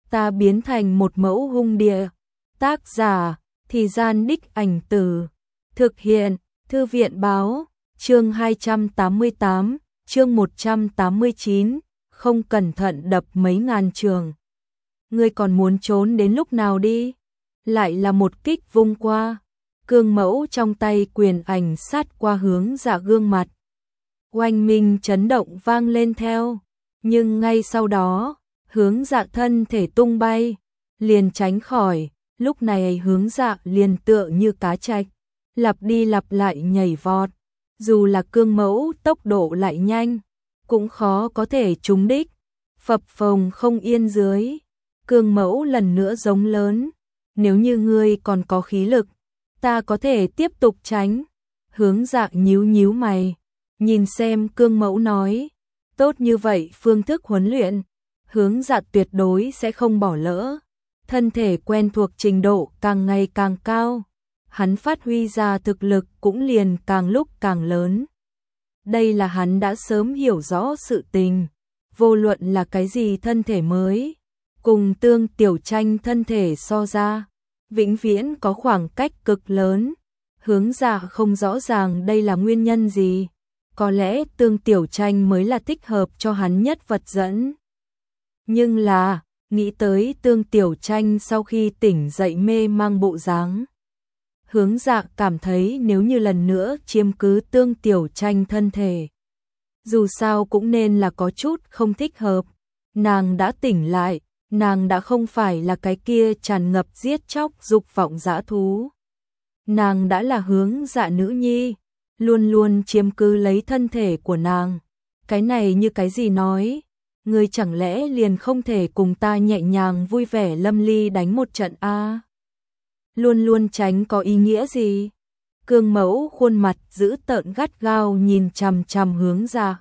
ta biến thành một mẫu hung địa. Tác giả, Thì Gian Đích Ảnh Từ. Thực hiện, Thư viện Báo. Chương 288, chương 189, không cẩn thận đập mấy ngàn trường. Ngươi còn muốn trốn đến lúc nào đi? Lại là một kích vung qua. Cương Mẫu trong tay quyền ảnh sát qua Hướng Dạ gương mặt. Oanh minh chấn động vang lên theo. Nhưng ngay sau đó, Hướng Dạ thân thể tung bay, liền tránh khỏi. Lúc này Hướng Dạ liền tựa như cá trạch, lặp đi lặp lại nhảy vọt. Dù là Cương Mẫu tốc độ lại nhanh, cũng khó có thể trúng đích. Phập phồng không yên dưới. Cương Mẫu lần nữa giống lớn. Nếu như ngươi còn có khí lực, ta có thể tiếp tục tránh. Hướng Dạ nhíu nhíu mày, nhìn xem Cương Mẫu nói. Tốt như vậy phương thức huấn luyện, Hướng Dạ tuyệt đối sẽ không bỏ lỡ. Thân thể quen thuộc trình độ càng ngày càng cao, hắn phát huy ra thực lực cũng liền càng lúc càng lớn. Đây là hắn đã sớm hiểu rõ sự tình. Vô luận là cái gì thân thể mới, cùng Tương Tiểu Tranh thân thể so ra, vĩnh viễn có khoảng cách cực lớn. Hướng Dạ không rõ ràng đây là nguyên nhân gì. Có lẽ Tương Tiểu Tranh mới là thích hợp cho hắn nhất vật dẫn. Nhưng là, nghĩ tới Tương Tiểu Tranh sau khi tỉnh dậy mê mang bộ dáng, Hướng Dạ cảm thấy nếu như lần nữa chiếm cứ Tương Tiểu Tranh thân thể, dù sao cũng nên là có chút không thích hợp. Nàng đã tỉnh lại, nàng đã không phải là cái kia tràn ngập giết chóc dục vọng dã thú. Nàng đã là Hướng Dạ nữ nhi, luôn luôn chiếm cứ lấy thân thể của nàng. Cái này như cái gì nói? Ngươi chẳng lẽ liền không thể cùng ta nhẹ nhàng vui vẻ lâm ly đánh một trận a? Luôn luôn tránh có ý nghĩa gì? Cương Mẫu khuôn mặt dữ tợn gắt gao nhìn chằm chằm Hướng Dạ.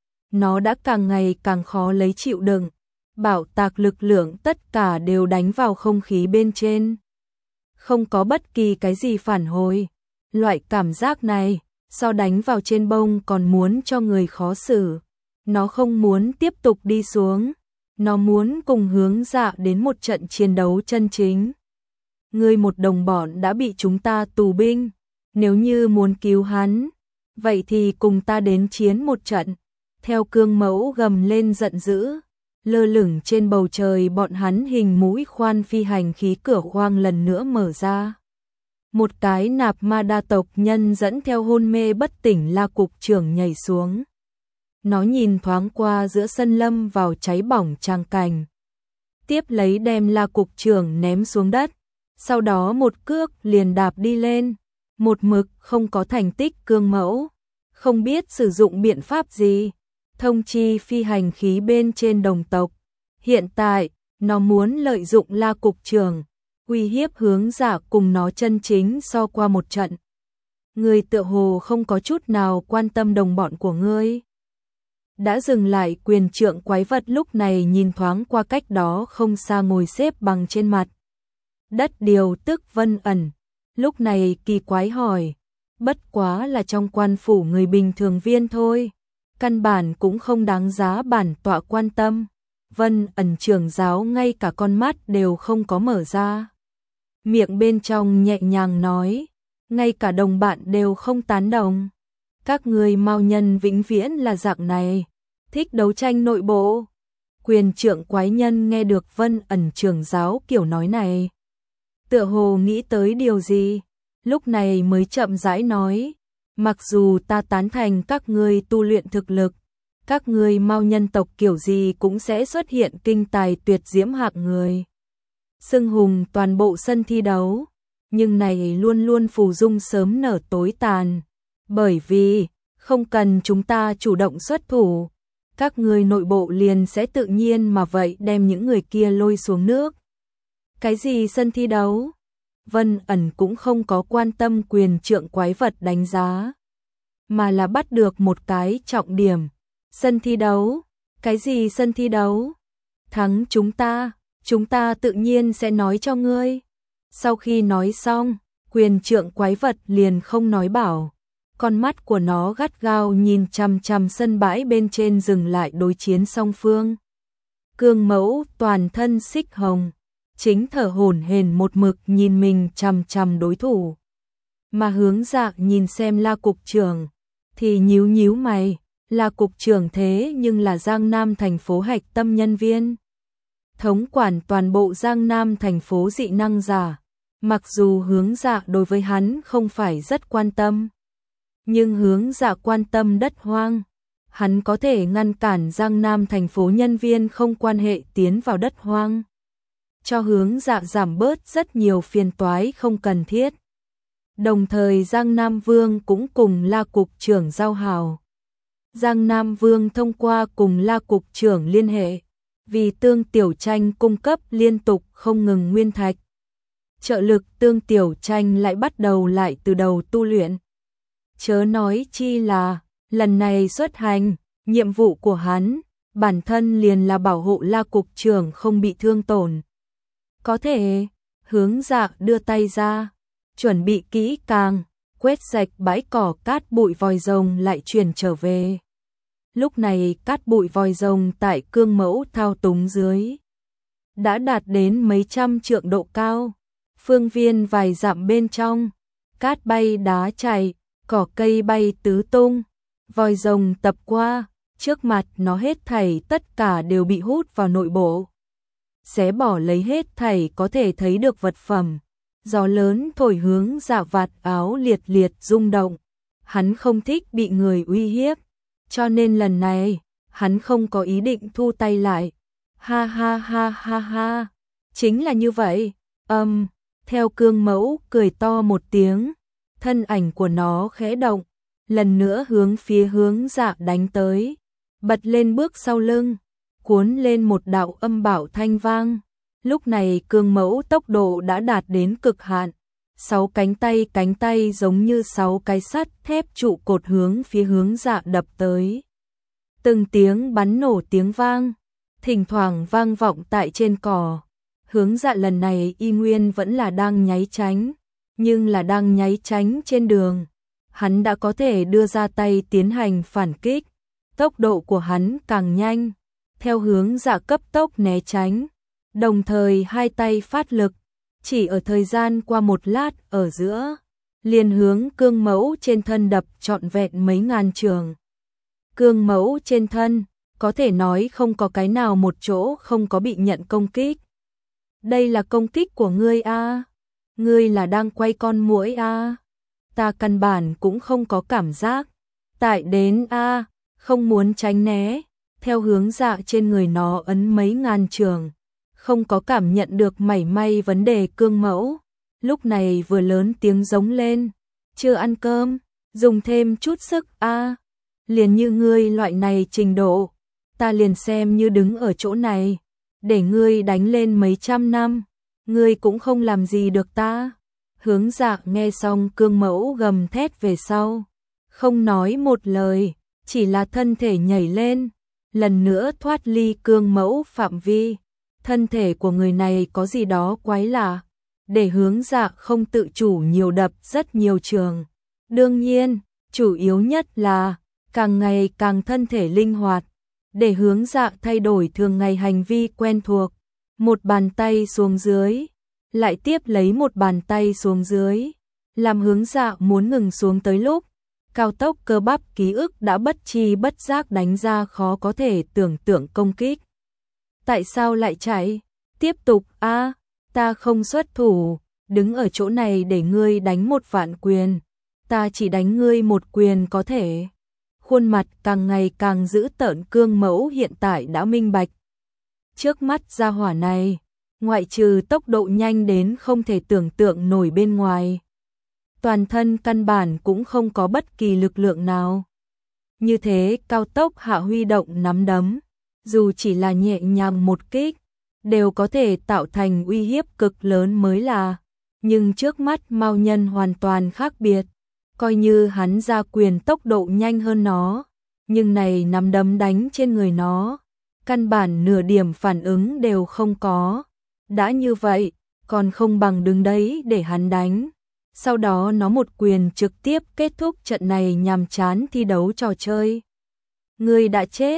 Nó đã càng ngày càng khó lấy chịu đựng. Bảo tạc lực lượng tất cả đều đánh vào không khí bên trên. Không có bất kỳ cái gì phản hồi. Loại cảm giác này, so đánh vào trên bông còn muốn cho người khó xử. Nó không muốn tiếp tục đi xuống. Nó muốn cùng Hướng Dạ đến một trận chiến đấu chân chính. Ngươi một đồng bọn đã bị chúng ta tù binh. Nếu như muốn cứu hắn, vậy thì cùng ta đến chiến một trận. Theo Cương Mẫu gầm lên giận dữ, lơ lửng trên bầu trời bọn hắn hình mũi khoan phi hành khí cửa khoang lần nữa mở ra. Một cái nạp ma đa tộc nhân dẫn theo hôn mê bất tỉnh La cục trưởng nhảy xuống. Nó nhìn thoáng qua giữa sân lâm vào cháy bỏng tràng cảnh. Tiếp lấy đem La cục trưởng ném xuống đất. Sau đó một cước liền đạp đi lên. Một mực không có thành tích Cương Mẫu, không biết sử dụng biện pháp gì. Thông chi phi hành khí bên trên đồng tộc. Hiện tại, nó muốn lợi dụng La cục trưởng, uy hiếp Hướng Dạ cùng nó chân chính so qua một trận. Ngươi tựa hồ không có chút nào quan tâm đồng bọn của ngươi. Đã dừng lại quyền trượng quái vật lúc này nhìn thoáng qua cách đó không xa ngồi xếp bằng trên mặt đất điều tức Vân Ẩn. Lúc này kỳ quái hỏi, bất quá là trong quan phủ người bình thường viên thôi. Căn bản cũng không đáng giá bản tọa quan tâm. Vân Ẩn trưởng giáo ngay cả con mắt đều không có mở ra. Miệng bên trong nhẹ nhàng nói, ngay cả đồng bạn đều không tán đồng. Các người mao nhân vĩnh viễn là dạng này, thích đấu tranh nội bộ. Quyền trượng quái nhân nghe được Vân Ẩn trưởng giáo kiểu nói này, tựa hồ nghĩ tới điều gì, lúc này mới chậm rãi nói. Mặc dù ta tán thành các ngươi tu luyện thực lực, các ngươi mao nhân tộc kiểu gì cũng sẽ xuất hiện kinh tài tuyệt diễm hạng người, xưng hùng toàn bộ sân thi đấu, nhưng này luôn luôn phù dung sớm nở tối tàn, bởi vì không cần chúng ta chủ động xuất thủ, các ngươi nội bộ liền sẽ tự nhiên mà vậy đem những người kia lôi xuống nước. Cái gì sân thi đấu? Vân Ẩn cũng không có quan tâm quyền trượng quái vật đánh giá, mà là bắt được một cái trọng điểm. Sân thi đấu? Cái gì sân thi đấu? Thắng chúng ta tự nhiên sẽ nói cho ngươi. Sau khi nói xong, quyền trượng quái vật liền không nói bảo. Con mắt của nó gắt gao nhìn chằm chằm sân bãi bên trên dừng lại đối chiến song phương. Cương Mẫu toàn thân xích hồng, chính thở hổn hển một mực nhìn mình chằm chằm đối thủ. Mà Hướng Dạ nhìn xem La cục trưởng thì nhíu nhíu mày, La cục trưởng thế nhưng là Giang Nam thành phố hạch tâm nhân viên, thống quản toàn bộ Giang Nam thành phố dị năng giả. Mặc dù Hướng Dạ đối với hắn không phải rất quan tâm, nhưng Hướng Dạ quan tâm đất hoang. Hắn có thể ngăn cản Giang Nam thành phố nhân viên không quan hệ tiến vào đất hoang, cho Hướng Dạ giảm bớt rất nhiều phiền toái không cần thiết. Đồng thời Giang Nam Vương cũng cùng La cục trưởng giao hảo. Giang Nam Vương thông qua cùng La cục trưởng liên hệ, vì Tương Tiểu Tranh cung cấp liên tục không ngừng nguyên thạch. Trợ lực Tương Tiểu Tranh lại bắt đầu lại từ đầu tu luyện. Chớ nói chi là, lần này xuất hành, nhiệm vụ của hắn, bản thân liền là bảo hộ La cục trưởng không bị thương tổn. Có thể, Hướng Dạ đưa tay ra, chuẩn bị kỹ càng, quét sạch bãi cỏ cát bụi vòi rồng lại chuyển trở về. Lúc này cát bụi vòi rồng tại Cương Mẫu thao túng dưới đã đạt đến mấy trăm trượng độ cao, phương viên vài dặm bên trong, cát bay đá chảy, cỏ cây bay tứ tung, vòi rồng tập qua, trước mặt nó hết thảy tất cả đều bị hút vào nội bộ, xé bỏ lấy hết thảy có thể thấy được vật phẩm. Gió lớn thổi Hướng Dạ vạt áo liệt liệt rung động. Hắn không thích bị người uy hiếp, cho nên lần này, hắn không có ý định thu tay lại. Ha ha ha ha ha, chính là như vậy. Theo Cương Mẫu cười to một tiếng, thân ảnh của nó khẽ động, lần nữa hướng phía Hướng Dạ đánh tới, bật lên bước sau lưng, cuốn lên một đạo âm bảo thanh vang. Lúc này Cương Mẫu tốc độ đã đạt đến cực hạn, 6 cánh tay giống như 6 cái sắt thép trụ cột hướng phía Hướng Dạ đập tới. Từng tiếng bắn nổ tiếng vang, thỉnh thoảng vang vọng tại trên cỏ. Hướng Dạ lần này y nguyên vẫn là đang nháy tránh, nhưng là đang nháy tránh trên đường. Hắn đã có thể đưa ra tay tiến hành phản kích, tốc độ của hắn càng nhanh, theo Hướng Dạ cấp tốc né tránh. Đồng thời hai tay phát lực, chỉ ở thời gian qua một lát ở giữa, liền hướng Cương Mẫu trên thân đập trọn vẹn mấy ngàn trường. Cương Mẫu trên thân, có thể nói không có cái nào một chỗ không có bị nhận công kích. Đây là công kích của ngươi a? Ngươi là đang quay con muỗi a? Ta căn bản cũng không có cảm giác. Tại đến a, không muốn tránh né, theo Hướng Dạ trên người nó ấn mấy ngàn trường. Không có cảm nhận được mảy may vấn đề. Cương Mẫu lúc này vừa lớn tiếng giống lên, chưa ăn cơm, dùng thêm chút sức a. Liền như ngươi loại này trình độ, ta liền xem như đứng ở chỗ này, để ngươi đánh lên mấy trăm năm, ngươi cũng không làm gì được ta. Hướng Dạ nghe xong Cương Mẫu gầm thét về sau, không nói một lời, chỉ là thân thể nhảy lên, lần nữa thoát ly Cương Mẫu phạm vi. Thân thể của người này có gì đó quái lạ, để Hướng Dạ không tự chủ nhiều đập rất nhiều trường. Đương nhiên, chủ yếu nhất là càng ngày càng thân thể linh hoạt, để Hướng Dạ thay đổi thường ngày hành vi quen thuộc. Một bàn tay xuống dưới, lại tiếp lấy một bàn tay xuống dưới, làm Hướng Dạ muốn ngừng xuống tới lúc, cao tốc cơ bắp ký ức đã bất chi bất giác đánh ra khó có thể tưởng tượng công kích. Tại sao lại chạy? Tiếp tục a, ta không xuất thủ, đứng ở chỗ này để ngươi đánh một vạn quyền, ta chỉ đánh ngươi một quyền có thể. Khuôn mặt càng ngày càng dữ tợn Cương Mẫu hiện tại đã minh bạch. Trước mắt gia hỏa này, ngoại trừ tốc độ nhanh đến không thể tưởng tượng nổi bên ngoài, toàn thân căn bản cũng không có bất kỳ lực lượng nào. Như thế cao tốc hạ huy động nắm đấm, dù chỉ là nhẹ nhàng một kích, đều có thể tạo thành uy hiếp cực lớn mới là. Nhưng trước mắt Mao Nhân hoàn toàn khác biệt, coi như hắn ra quyền tốc độ nhanh hơn nó, nhưng này nắm đấm đánh trên người nó, căn bản nửa điểm phản ứng đều không có. Đã như vậy, còn không bằng đứng đấy để hắn đánh. Sau đó nó một quyền trực tiếp kết thúc trận này nhàm chán thi đấu trò chơi. Ngươi đã chết.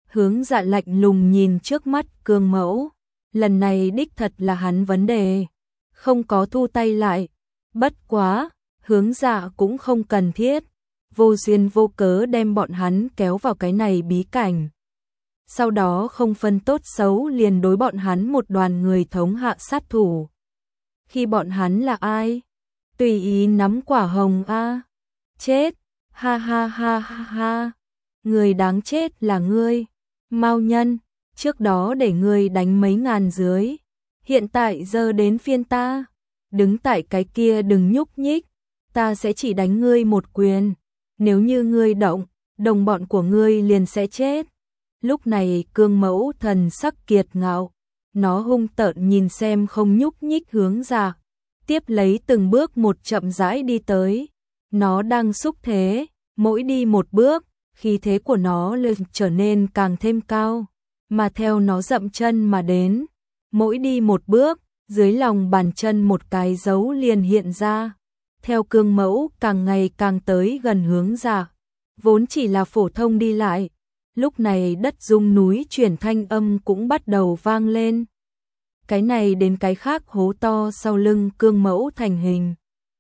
Hướng Dạ lạnh lùng nhìn trước mắt Cương Mẫu, lần này đích thật là hắn vấn đề, không có thu tay lại. Bất quá, Hướng Dạ cũng không cần thiết, vô duyên vô cớ đem bọn hắn kéo vào cái này bí cảnh. Sau đó không phân tốt xấu liền đối bọn hắn một đoàn người thống hạ sát thủ. Khi bọn hắn là ai? Tùy ý nắm quả hồng a. Chết, ha ha ha ha ha. Người đáng chết là ngươi, Mao Nhân, trước đó để ngươi đánh mấy ngàn dưới, hiện tại giờ đến phiên ta, đứng tại cái kia đừng nhúc nhích, ta sẽ chỉ đánh ngươi một quyền, nếu như ngươi động, đồng bọn của ngươi liền sẽ chết. Lúc này Cương Mẫu thần sắc kiệt ngạo, nó hung tợn nhìn xem không nhúc nhích Hướng Dạ, tiếp lấy từng bước một chậm rãi đi tới. Nó đang xúc thế, mỗi đi một bước, khí thế của nó lên trở nên càng thêm cao, mà theo nó dậm chân mà đến, mỗi đi một bước, dưới lòng bàn chân một cái dấu liền hiện ra. Theo Cương Mẫu càng ngày càng tới gần Hướng Dạ, vốn chỉ là phổ thông đi lại, lúc này đất rung núi chuyển thanh âm cũng bắt đầu vang lên. Cái này đến cái khác hố to sau lưng Cương Mẫu thành hình,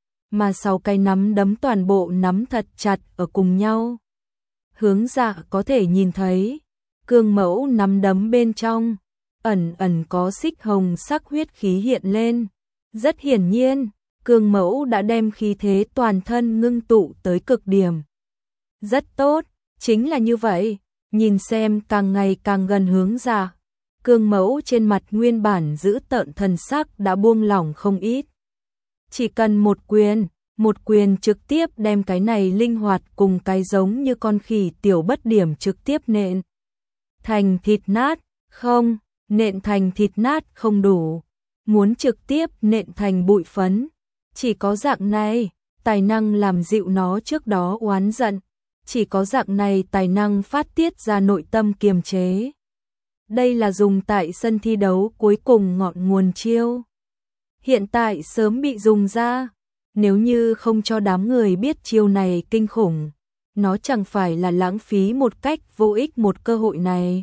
mà sau cái nắm đấm toàn bộ nắm thật chặt ở cùng nhau. Hướng Dạ có thể nhìn thấy, Cương Mẫu nắm đấm bên trong, ẩn ẩn có xích hồng sắc huyết khí hiện lên. Rất hiển nhiên, Cương Mẫu đã đem khí thế toàn thân ngưng tụ tới cực điểm. Rất tốt, chính là như vậy, nhìn xem càng ngày càng gần Hướng Dạ. Cương Mẫu trên mặt nguyên bản giữ tợn thần sắc đã buông lỏng không ít. Chỉ cần một quyền trực tiếp đem cái này linh hoạt cùng cái giống như con khỉ tiểu bất điểm trực tiếp nện thành thịt nát. Không, nện thành thịt nát không đủ, muốn trực tiếp nện thành bụi phấn. Chỉ có dạng này, tài năng làm dịu nó trước đó oán giận, chỉ có dạng này tài năng phát tiết ra nội tâm kiềm chế. Đây là dùng tại sân thi đấu cuối cùng ngọn nguồn chiêu. Hiện tại sớm bị dùng ra, nếu như không cho đám người biết chiêu này kinh khủng, nó chẳng phải là lãng phí một cách vô ích một cơ hội này.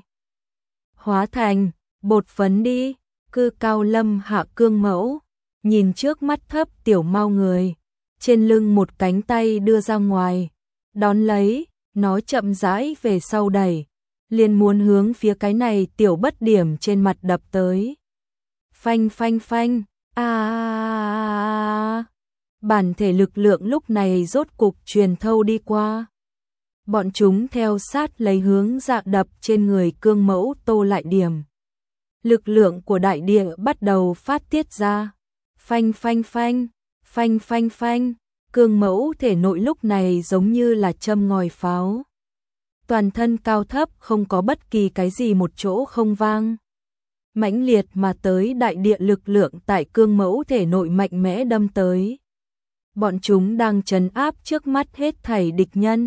Hóa thành bột phấn đi, Cư Cao Lâm hạ Cương Mẫu, nhìn trước mắt thấp tiểu mau người, trên lưng một cánh tay đưa ra ngoài, đón lấy, nó chậm rãi về sau đẩy, liền muốn hướng phía cái này tiểu bất điểm trên mặt đập tới. Phanh phanh phanh, bản thể lực lượng lúc này rốt cục truyền thâu đi qua. Bọn chúng theo sát lấy Hướng Dạ đập trên người Cương Mẫu tô lại điểm. Lực lượng của đại địa bắt đầu phát tiết ra. Phanh phanh phanh, phanh phanh phanh, Cương Mẫu thể nội lúc này giống như là châm ngòi pháo. Toàn thân cao thấp không có bất kỳ cái gì một chỗ không vang. Mãnh liệt mà tới đại địa lực lượng tại Cương Mẫu thể nội mạnh mẽ đâm tới. Bọn chúng đang trấn áp trước mắt hết thảy địch nhân.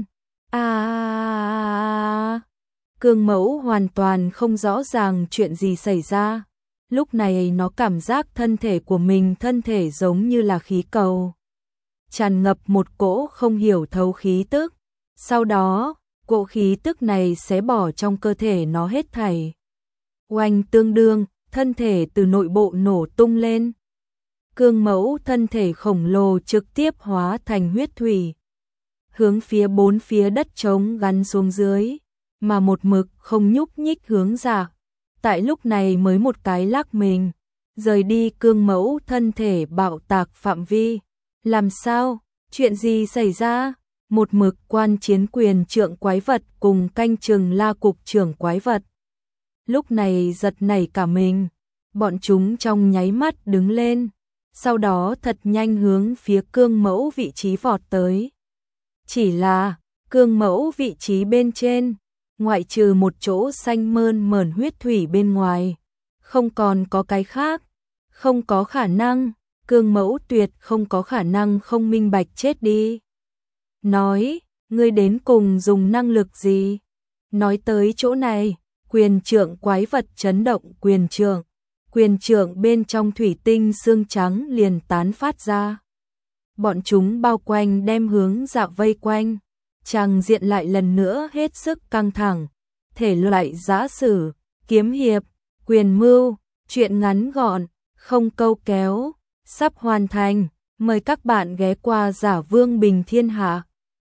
Cương Mẫu hoàn toàn không rõ ràng chuyện gì xảy ra. Lúc này nó cảm giác thân thể của mình thân thể giống như là khí cầu, tràn ngập một cỗ không hiểu thấu khí tức. Sau đó, cỗ khí tức này xé bỏ trong cơ thể nó hết thảy. Oanh tương đương, thân thể từ nội bộ nổ tung lên. Cương Mẫu thân thể khổng lồ trực tiếp hóa thành huyết thủy, hướng phía bốn phía đất trống gắn xuống dưới, mà một mực không nhúc nhích Hướng Dạ. Tại lúc này mới một cái lắc mình, rời đi Cương Mẫu thân thể bạo tạc phạm vi. Làm sao? Chuyện gì xảy ra? Một mực quan chiến quyền trượng quái vật cùng canh chừng La cục trưởng quái vật. Lúc này giật nảy cả mình, bọn chúng trong nháy mắt đứng lên, sau đó thật nhanh hướng phía Cương Mẫu vị trí vọt tới. Chỉ là, Cương Mẫu vị trí bên trên, ngoại trừ một chỗ xanh mơn mởn huyết thủy bên ngoài, không còn có cái khác, không có khả năng, Cương Mẫu tuyệt không có khả năng không minh bạch chết đi. Nói, ngươi đến cùng dùng năng lực gì? Nói tới chỗ này, quyền trượng quái vật chấn động quyền trượng bên trong thủy tinh xương trắng liền tán phát ra. Bọn chúng bao quanh đem Hướng Dạ vây quanh, tràng diện lại lần nữa hết sức căng thẳng. thể loại giã sử, kiếm hiệp, quyền mưu, truyện ngắn gọn, không câu kéo, sắp hoàn thành. Mời các bạn ghé qua Giả Vương Bình Thiên Hạ.